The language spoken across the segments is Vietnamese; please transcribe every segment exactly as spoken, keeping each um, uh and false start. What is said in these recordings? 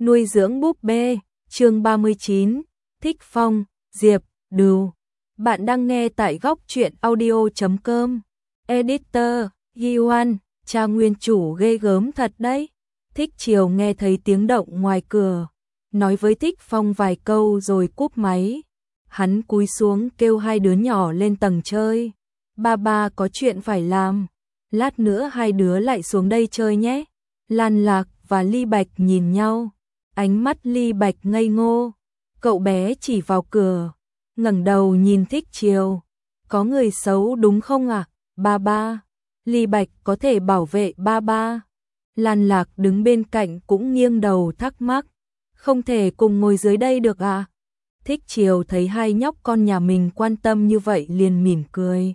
Nuôi dưỡng búp bê, chương ba mươi chín, Thích Phong, Diệp, Đừu. Bạn đang nghe tại góc truyện audio chấm com. Editor, Yuan, cha nguyên chủ ghê gớm thật đấy. Thích Chiều nghe thấy tiếng động ngoài cửa, nói với Thích Phong vài câu rồi cúp máy. Hắn cúi xuống kêu hai đứa nhỏ lên tầng chơi. Ba ba có chuyện phải làm, lát nữa hai đứa lại xuống đây chơi nhé. Lan Lạc và Ly Bạch nhìn nhau, ánh mắt Ly Bạch ngây ngô. Cậu bé chỉ vào cửa, ngẩng đầu nhìn Thích Chiều. Có người xấu đúng không ạ? À? Ba ba. Ly Bạch có thể bảo vệ ba ba. Lan Lạc đứng bên cạnh cũng nghiêng đầu thắc mắc. Không thể cùng ngồi dưới đây được à? Thích Chiều thấy hai nhóc con nhà mình quan tâm như vậy liền mỉm cười.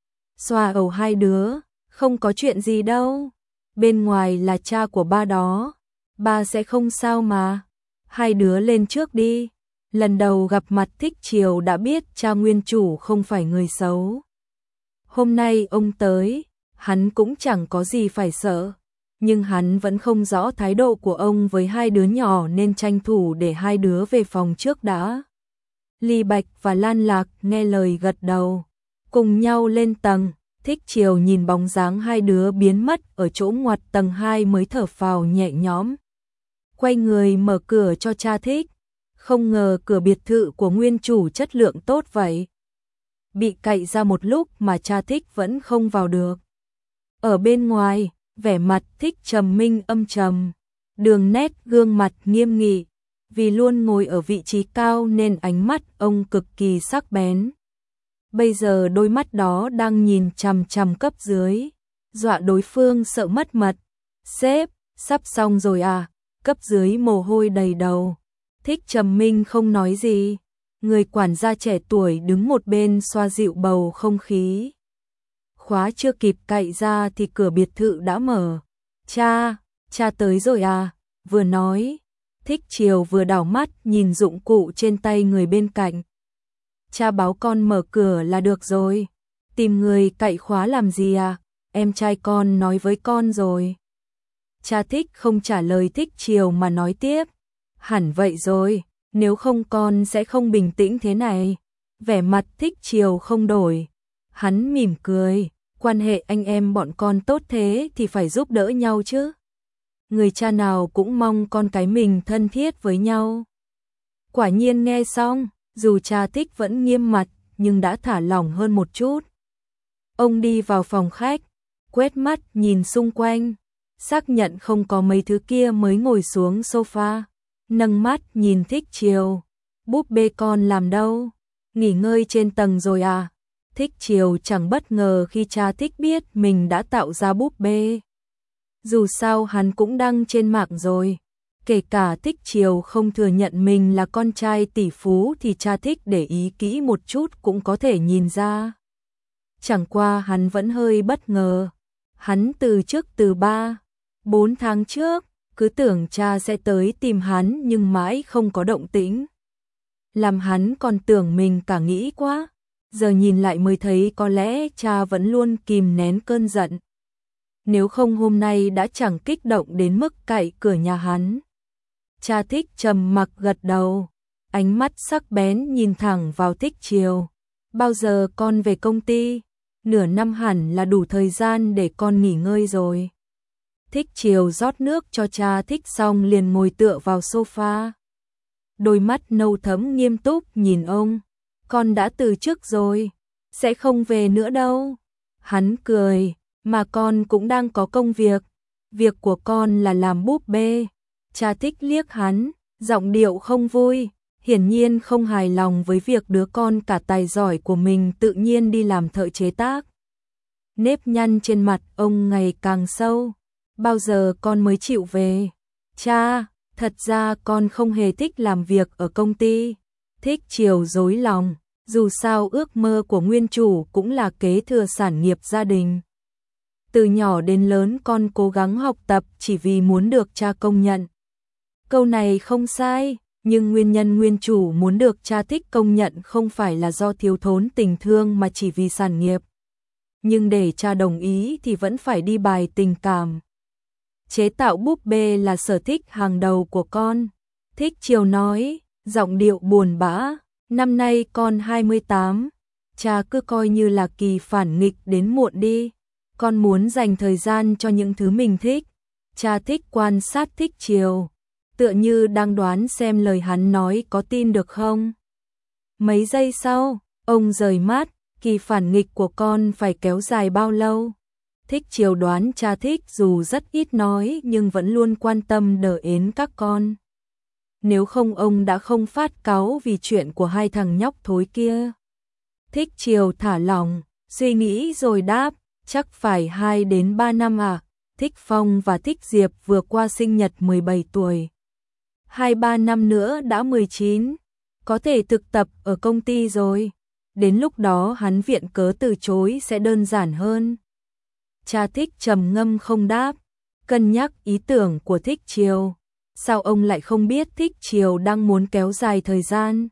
Xoa đầu hai đứa, không có chuyện gì đâu. Bên ngoài là cha của ba đó, ba sẽ không sao mà. Hai đứa lên trước đi. Lần đầu gặp mặt Thích Chiều đã biết cha nguyên chủ không phải người xấu. Hôm nay ông tới, hắn cũng chẳng có gì phải sợ. Nhưng hắn vẫn không rõ thái độ của ông với hai đứa nhỏ nên tranh thủ để hai đứa về phòng trước đã. Ly Bạch và Lan Lạc nghe lời gật đầu, cùng nhau lên tầng. Thích Chiều nhìn bóng dáng hai đứa biến mất ở chỗ ngoặt tầng hai mới thở phào nhẹ nhõm. Quay người mở cửa cho cha Thích. Không ngờ cửa biệt thự của nguyên chủ chất lượng tốt vậy. Bị cậy ra một lúc mà cha Thích vẫn không vào được. Ở bên ngoài, vẻ mặt Thích trầm minh âm trầm, đường nét gương mặt nghiêm nghị. Vì luôn ngồi ở vị trí cao nên ánh mắt ông cực kỳ sắc bén. Bây giờ đôi mắt đó đang nhìn chằm chằm cấp dưới, dọa đối phương sợ mất mật. Sếp, sắp xong rồi à? Cấp dưới mồ hôi đầy đầu. Thích trầm minh không nói gì. Người quản gia trẻ tuổi đứng một bên xoa dịu bầu không khí. Khóa chưa kịp cậy ra thì cửa biệt thự đã mở. Cha, cha tới rồi à? Vừa nói, Thích Chiều vừa đảo mắt nhìn dụng cụ trên tay người bên cạnh. Cha báo con mở cửa là được rồi. Tìm người cậy khóa làm gì à? Em trai con nói với con rồi. Cha Thích không trả lời Thích Chiều mà nói tiếp. Hẳn vậy rồi, nếu không con sẽ không bình tĩnh thế này. Vẻ mặt Thích Chiều không đổi. Hắn mỉm cười, quan hệ anh em bọn con tốt thế thì phải giúp đỡ nhau chứ. Người cha nào cũng mong con cái mình thân thiết với nhau. Quả nhiên nghe xong, dù cha Thích vẫn nghiêm mặt, nhưng đã thả lỏng hơn một chút. Ông đi vào phòng khách, quét mắt nhìn xung quanh, xác nhận không có mấy thứ kia mới ngồi xuống sofa, nâng mắt nhìn Thích Chiều. Búp bê con làm đâu? Nghỉ ngơi trên tầng rồi à? Thích Chiều chẳng bất ngờ khi cha Thích biết mình đã tạo ra búp bê. Dù sao hắn cũng đăng trên mạng rồi. Kể cả Thích Chiều không thừa nhận mình là con trai tỷ phú thì cha Thích để ý kỹ một chút cũng có thể nhìn ra. Chẳng qua hắn vẫn hơi bất ngờ. Hắn từ trước từ ba, bốn tháng trước, cứ tưởng cha sẽ tới tìm hắn nhưng mãi không có động tĩnh. Làm hắn còn tưởng mình cả nghĩ quá. Giờ nhìn lại mới thấy có lẽ cha vẫn luôn kìm nén cơn giận. Nếu không hôm nay đã chẳng kích động đến mức cậy cửa nhà hắn. Cha Thích trầm mặc gật đầu, ánh mắt sắc bén nhìn thẳng vào Thích Chiều. Bao giờ con về công ty? Nửa năm hẳn là đủ thời gian để con nghỉ ngơi rồi. Thích Chiều rót nước cho cha Thích xong liền ngồi tựa vào sofa. Đôi mắt nâu thẫm nghiêm túc nhìn ông. Con đã từ chức rồi, sẽ không về nữa đâu. Hắn cười, mà con cũng đang có công việc. Việc của con là làm búp bê. Cha Thích liếc hắn, giọng điệu không vui, hiển nhiên không hài lòng với việc đứa con cả tài giỏi của mình tự nhiên đi làm thợ chế tác. Nếp nhăn trên mặt ông ngày càng sâu. Bao giờ con mới chịu về? Cha, thật ra con không hề thích làm việc ở công ty. Thích Chiều dối lòng, dù sao ước mơ của nguyên chủ cũng là kế thừa sản nghiệp gia đình. Từ nhỏ đến lớn con cố gắng học tập chỉ vì muốn được cha công nhận. Câu này không sai, nhưng nguyên nhân nguyên chủ muốn được cha Thích công nhận không phải là do thiếu thốn tình thương mà chỉ vì sản nghiệp. Nhưng để cha đồng ý thì vẫn phải đi bài tình cảm. chế tạo búp bê là sở thích hàng đầu của con. Thích Chiều nói, giọng điệu buồn bã, năm nay con hai mươi tám, cha cứ coi như là kỳ phản nghịch đến muộn đi. Con muốn dành thời gian cho những thứ mình thích. Cha thích quan sát Thích Chiều, tựa như đang đoán xem lời hắn nói có tin được không. Mấy giây sau, ông rời mắt, kỳ phản nghịch của con phải kéo dài bao lâu? Thích Chiều đoán cha thích dù rất ít nói nhưng vẫn luôn quan tâm đờ ến các con. Nếu không ông đã không phát cáu vì chuyện của hai thằng nhóc thối kia. Thích Chiều thả lỏng, suy nghĩ rồi đáp, chắc phải hai đến ba năm à. Thích Phong và Thích Diệp vừa qua sinh nhật mười bảy tuổi. hai ba năm nữa đã mười chín, có thể thực tập ở công ty rồi. Đến lúc đó hắn viện cớ từ chối sẽ đơn giản hơn. Cha Thích trầm ngâm không đáp, cân nhắc ý tưởng của Thích Chiều. Sao ông lại không biết Thích Chiều đang muốn kéo dài thời gian?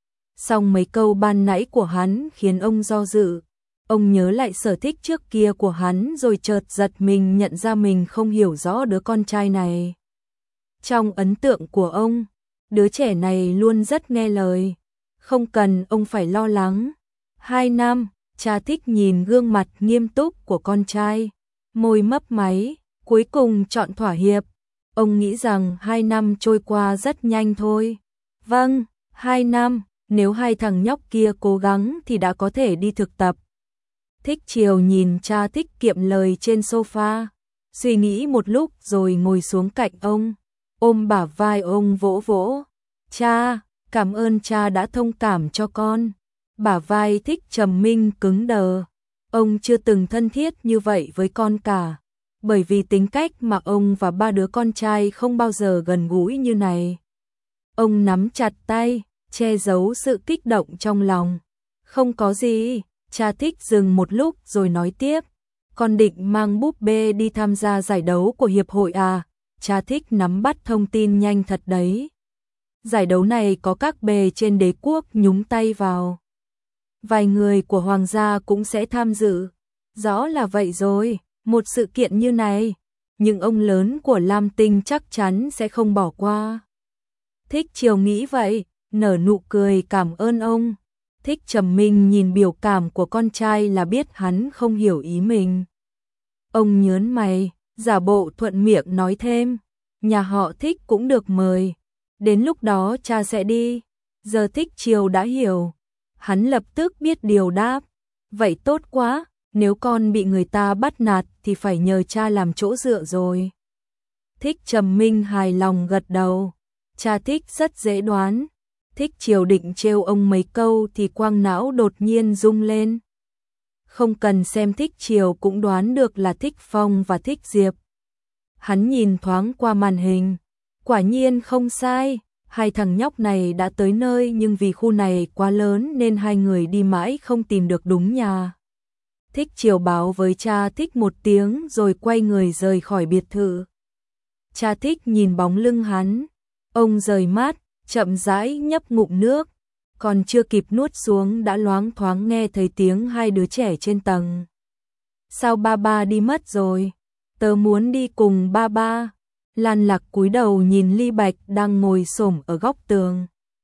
Song mấy câu ban nãy của hắn khiến ông do dự. Ông nhớ lại sở thích trước kia của hắn rồi chợt giật mình nhận ra mình không hiểu rõ đứa con trai này. Trong ấn tượng của ông, đứa trẻ này luôn rất nghe lời. Không cần ông phải lo lắng. Hai năm, cha Thích nhìn gương mặt nghiêm túc của con trai. Môi mấp máy, cuối cùng chọn thỏa hiệp. Ông nghĩ rằng hai năm trôi qua rất nhanh thôi. Vâng, hai năm, nếu hai thằng nhóc kia cố gắng thì đã có thể đi thực tập. Thích Chiều nhìn cha Thích kiệm lời trên sofa, suy nghĩ một lúc rồi ngồi xuống cạnh ông, ôm bả vai ông vỗ vỗ. Cha, cảm ơn cha đã thông cảm cho con. Bả vai Thích Trầm Minh cứng đờ. Ông chưa từng thân thiết như vậy với con cả, bởi vì tính cách mà ông và ba đứa con trai không bao giờ gần gũi như này. Ông nắm chặt tay, che giấu sự kích động trong lòng. Không có gì. Cha Thích dừng một lúc rồi nói tiếp, con định mang búp bê đi tham gia giải đấu của hiệp hội à? Cha Thích nắm bắt thông tin nhanh thật đấy. Giải đấu này có các bề trên đế quốc nhúng tay vào. Vài người của hoàng gia cũng sẽ tham dự. Rõ là vậy rồi, một sự kiện như này, nhưng ông lớn của Lam Tinh chắc chắn sẽ không bỏ qua. Thích Chiều nghĩ vậy, nở nụ cười cảm ơn ông. Thích Trầm Minh nhìn biểu cảm của con trai là biết hắn không hiểu ý mình. Ông nhớn mày, giả bộ thuận miệng nói thêm, nhà họ Thích cũng được mời. Đến lúc đó cha sẽ đi. Giờ Thích Chiều đã hiểu. Hắn lập tức biết điều đáp. Vậy tốt quá, nếu con bị người ta bắt nạt thì phải nhờ cha làm chỗ dựa rồi. Thích Trầm Minh hài lòng gật đầu. Cha Thích rất dễ đoán. Thích Chiều định trêu ông mấy câu thì quang não đột nhiên rung lên. Không cần xem Thích Chiều cũng đoán được là Thích Phong và Thích Diệp. Hắn nhìn thoáng qua màn hình. Quả nhiên không sai, hai thằng nhóc này đã tới nơi nhưng vì khu này quá lớn nên hai người đi mãi không tìm được đúng nhà. Thích Chiều báo với cha Thích một tiếng rồi quay người rời khỏi biệt thự. Cha Thích nhìn bóng lưng hắn. Ông rời mắt, chậm rãi nhấp ngụm nước, còn chưa kịp nuốt xuống đã loáng thoáng nghe thấy tiếng hai đứa trẻ trên tầng. Sao ba ba đi mất rồi? Tớ muốn đi cùng ba ba. Lan Lạc cúi đầu nhìn Ly Bạch đang ngồi xổm ở góc tường.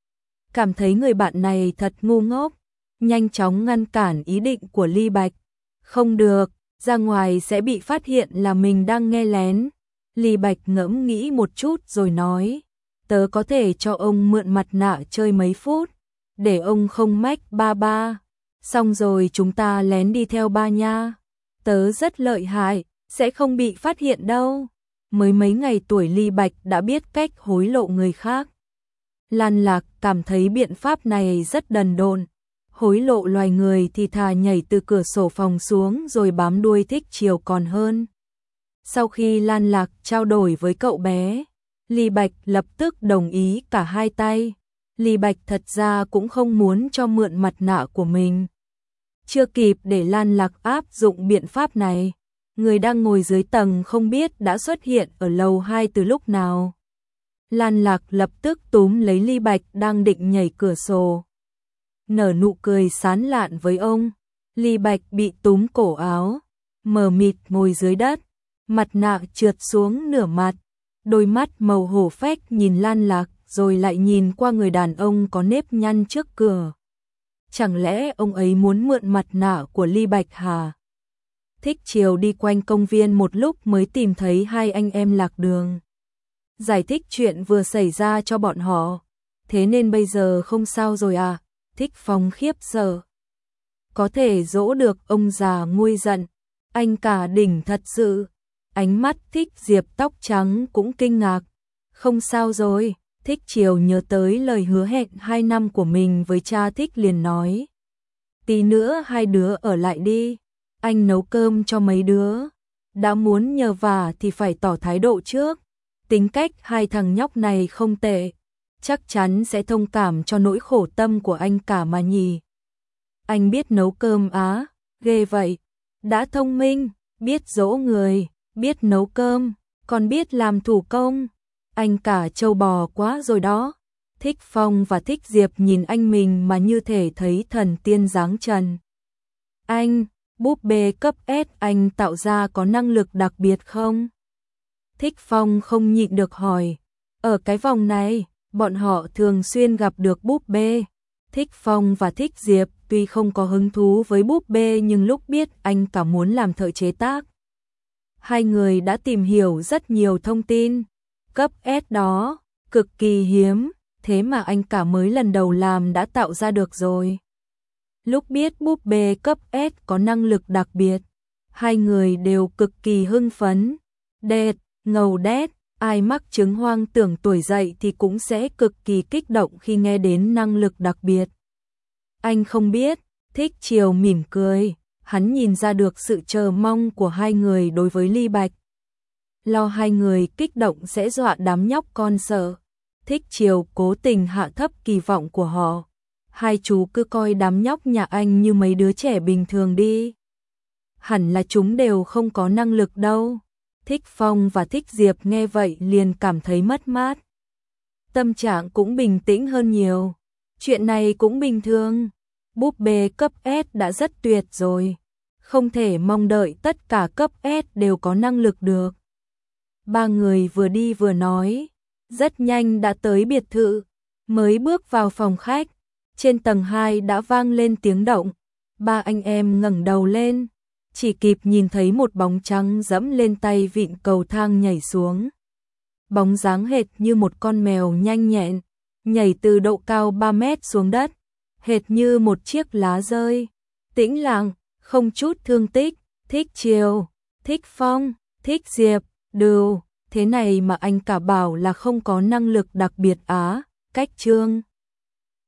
Cảm thấy người bạn này thật ngu ngốc, nhanh chóng ngăn cản ý định của Ly Bạch. Không được, ra ngoài sẽ bị phát hiện là mình đang nghe lén. Ly Bạch ngẫm nghĩ một chút rồi nói. Tớ có thể cho ông mượn mặt nạ chơi mấy phút, để ông không mách ba ba. Xong rồi chúng ta lén đi theo ba nha. Tớ rất lợi hại, sẽ không bị phát hiện đâu. Mới mấy ngày tuổi Ly Bạch đã biết cách hối lộ người khác. Lan Lạc cảm thấy biện pháp này rất đần độn. Hối lộ loài người thì thà nhảy từ cửa sổ phòng xuống rồi bám đuôi Thích Chiều còn hơn. Sau khi Lan Lạc trao đổi với cậu bé, Ly Bạch lập tức đồng ý cả hai tay. Ly Bạch thật ra cũng không muốn cho mượn mặt nạ của mình. Chưa kịp để Lan Lạc áp dụng biện pháp này, người đang ngồi dưới tầng không biết đã xuất hiện ở lầu hai từ lúc nào. Lan Lạc lập tức túm lấy Ly Bạch đang định nhảy cửa sổ. Nở nụ cười sán lạn với ông. Ly Bạch bị túm cổ áo, mờ mịt ngồi dưới đất. mặt nạ trượt xuống nửa mặt, đôi mắt màu hổ phách nhìn Lan Lạc rồi lại nhìn qua người đàn ông có nếp nhăn trước cửa. Chẳng lẽ ông ấy muốn mượn mặt nạ của Ly Bạch Hà? Thích Chiều đi quanh công viên một lúc mới tìm thấy hai anh em lạc đường. Giải thích chuyện vừa xảy ra cho bọn họ. Thế nên bây giờ không sao rồi à? Thích Phong khiếp sợ. Có thể dỗ được ông già nguôi giận. Anh cả đỉnh thật sự. Ánh mắt Thích Diệp tóc trắng cũng kinh ngạc. Không sao rồi. Thích Chiều nhớ tới lời hứa hẹn hai năm của mình với cha Thích liền nói. Tí nữa hai đứa ở lại đi. Anh nấu cơm cho mấy đứa. Đã muốn nhờ vả thì phải tỏ thái độ trước. Tính cách hai thằng nhóc này không tệ. Chắc chắn sẽ thông cảm cho nỗi khổ tâm của anh cả mà nhỉ. Anh biết nấu cơm á, ghê vậy. Đã thông minh, biết dỗ người, biết nấu cơm, còn biết làm thủ công. Anh cả trâu bò quá rồi đó. Thích Phong và Thích Diệp nhìn anh mình mà như thể thấy thần tiên giáng trần. Anh, búp bê cấp S anh tạo ra có năng lực đặc biệt không? Thích Phong không nhịn được hỏi. Ở cái vòng này, bọn họ thường xuyên gặp được búp bê. Thích Phong và Thích Diệp tuy không có hứng thú với búp bê nhưng lúc biết anh cả muốn làm thợ chế tác. Hai người đã tìm hiểu rất nhiều thông tin. Cấp S đó, cực kỳ hiếm, thế mà anh cả mới lần đầu làm đã tạo ra được rồi. Lúc biết búp bê cấp S có năng lực đặc biệt, hai người đều cực kỳ hưng phấn. Đệt, ngầu đét, ai mắc chứng hoang tưởng tuổi dậy thì cũng sẽ cực kỳ kích động khi nghe đến năng lực đặc biệt. Anh không biết, Thích Chiều mỉm cười, hắn nhìn ra được sự chờ mong của hai người đối với Ly Bạch. Lo hai người kích động sẽ dọa đám nhóc con sợ. Thích Chiều cố tình hạ thấp kỳ vọng của họ. Hai chú cứ coi đám nhóc nhà anh như mấy đứa trẻ bình thường đi. Hẳn là chúng đều không có năng lực đâu. Thích Phong và Thích Diệp nghe vậy liền cảm thấy mất mát. Tâm trạng cũng bình tĩnh hơn nhiều. Chuyện này cũng bình thường. Búp bê cấp S đã rất tuyệt rồi. Không thể mong đợi tất cả cấp S đều có năng lực được. Ba người vừa đi vừa nói. Rất nhanh đã tới biệt thự. Mới bước vào phòng khách. Trên tầng hai đã vang lên tiếng động. Ba anh em ngẩng đầu lên. Chỉ kịp nhìn thấy một bóng trắng dẫm lên tay vịn cầu thang nhảy xuống. Bóng dáng hệt như một con mèo nhanh nhẹn, nhảy từ độ cao ba mét xuống đất, hệt như một chiếc lá rơi. Tĩnh lặng, không chút thương tích. Thích Chiều, Thích Phong, Thích Diệp, đều, thế này mà anh cả bảo là không có năng lực đặc biệt á. Cách chương